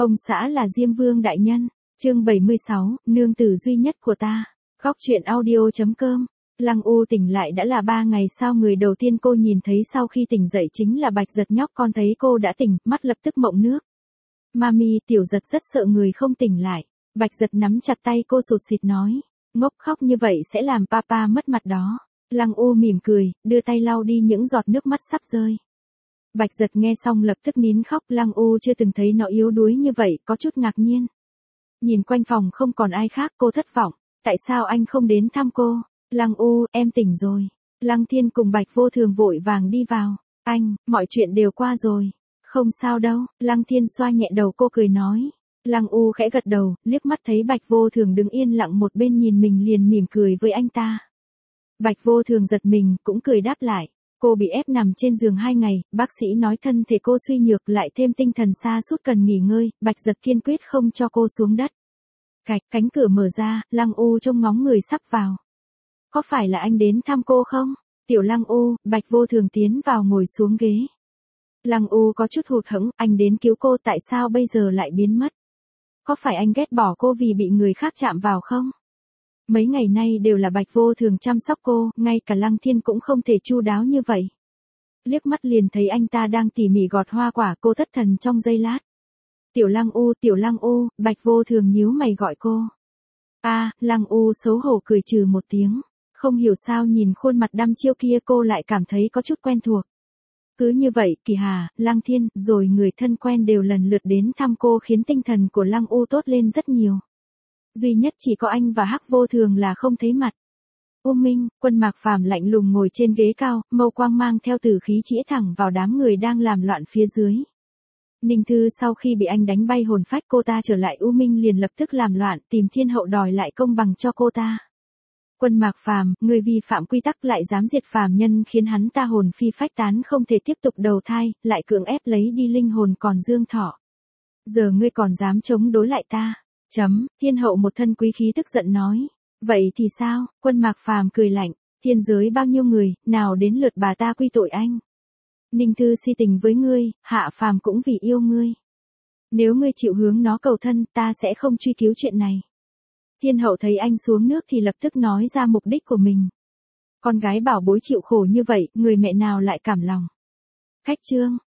Ông xã là Diêm Vương đại nhân. Chương 76, nương tử duy nhất của ta. Góc truyện audio.com. Lăng U tỉnh lại đã là 3 ngày sau, người đầu tiên cô nhìn thấy sau khi tỉnh dậy chính là Bạch Giật. Nhóc con thấy cô đã tỉnh, mắt lập tức mộng nước. Mami, Tiểu Giật rất sợ người không tỉnh lại. Bạch Giật nắm chặt tay cô sụt sịt nói. Ngốc, khóc như vậy sẽ làm papa mất mặt đó. Lăng U mỉm cười, đưa tay lau đi những giọt nước mắt sắp rơi. Bạch Giật nghe xong lập tức nín khóc. Lăng U chưa từng thấy nó yếu đuối như vậy, có chút ngạc nhiên. Nhìn quanh phòng không còn ai khác, cô thất vọng. Tại sao anh không đến thăm cô? Lăng U, em tỉnh rồi. Lăng Thiên cùng Bạch Vô Thường vội vàng đi vào. Anh, mọi chuyện đều qua rồi. Không sao đâu. Lăng Thiên xoa nhẹ đầu cô cười nói. Lăng U khẽ gật đầu, liếc mắt thấy Bạch Vô Thường đứng yên lặng một bên nhìn mình liền mỉm cười với anh ta. Bạch Vô Thường giật mình, cũng cười đáp lại. Cô bị ép nằm trên giường 2 ngày, bác sĩ nói thân thể cô suy nhược lại thêm tinh thần sa sút cần nghỉ ngơi, Bạch Giật kiên quyết không cho cô xuống đất. Cạch, cánh cửa mở ra, Lăng U trông ngóng người sắp vào. Có phải là anh đến thăm cô không? Tiểu Lăng U, Bạch Vô Thường tiến vào ngồi xuống ghế. Lăng U có chút hụt hẫng, anh đến cứu cô tại sao bây giờ lại biến mất? Có phải anh ghét bỏ cô vì bị người khác chạm vào không? Mấy ngày nay đều là Bạch Vô Thường chăm sóc cô, ngay cả Lăng Thiên cũng không thể chu đáo như vậy. Liếc mắt liền thấy anh ta đang tỉ mỉ gọt hoa quả, cô thất thần trong giây lát. Tiểu Lăng U, Bạch Vô Thường nhíu mày gọi cô. Lăng U xấu hổ cười trừ một tiếng. Không hiểu sao nhìn khuôn mặt đăm chiêu kia cô lại cảm thấy có chút quen thuộc. Cứ như vậy, Kỳ Hà, Lăng Thiên, rồi người thân quen đều lần lượt đến thăm cô khiến tinh thần của Lăng U tốt lên rất nhiều. Duy nhất chỉ có anh và Hắc Vô Thường là không thấy mặt. U Minh, Quân Mạc Phàm lạnh lùng ngồi trên ghế cao, mâu quang mang theo tử khí chĩa thẳng vào đám người đang làm loạn phía dưới. Ninh Thư sau khi bị anh đánh bay hồn phách cô ta trở lại U Minh liền lập tức làm loạn tìm thiên hậu đòi lại công bằng cho cô ta. Quân Mạc Phàm, người vi phạm quy tắc lại dám diệt phàm nhân khiến hắn ta hồn phi phách tán không thể tiếp tục đầu thai, lại cưỡng ép lấy đi linh hồn còn dương thọ. Giờ ngươi còn dám chống đối lại ta? Thiên hậu một thân quý khí tức giận nói. Vậy thì sao? Quân Mạc Phàm cười lạnh. Thiên giới bao nhiêu người, nào đến lượt bà ta quy tội anh? Ninh Thư si tình với ngươi, Hạ Phàm cũng vì yêu ngươi. Nếu ngươi chịu hướng nó cầu thân, ta sẽ không truy cứu chuyện này. Thiên hậu thấy anh xuống nước thì lập tức nói ra mục đích của mình. Con gái bảo bối chịu khổ như vậy, người mẹ nào lại cảm lòng. Khách trương,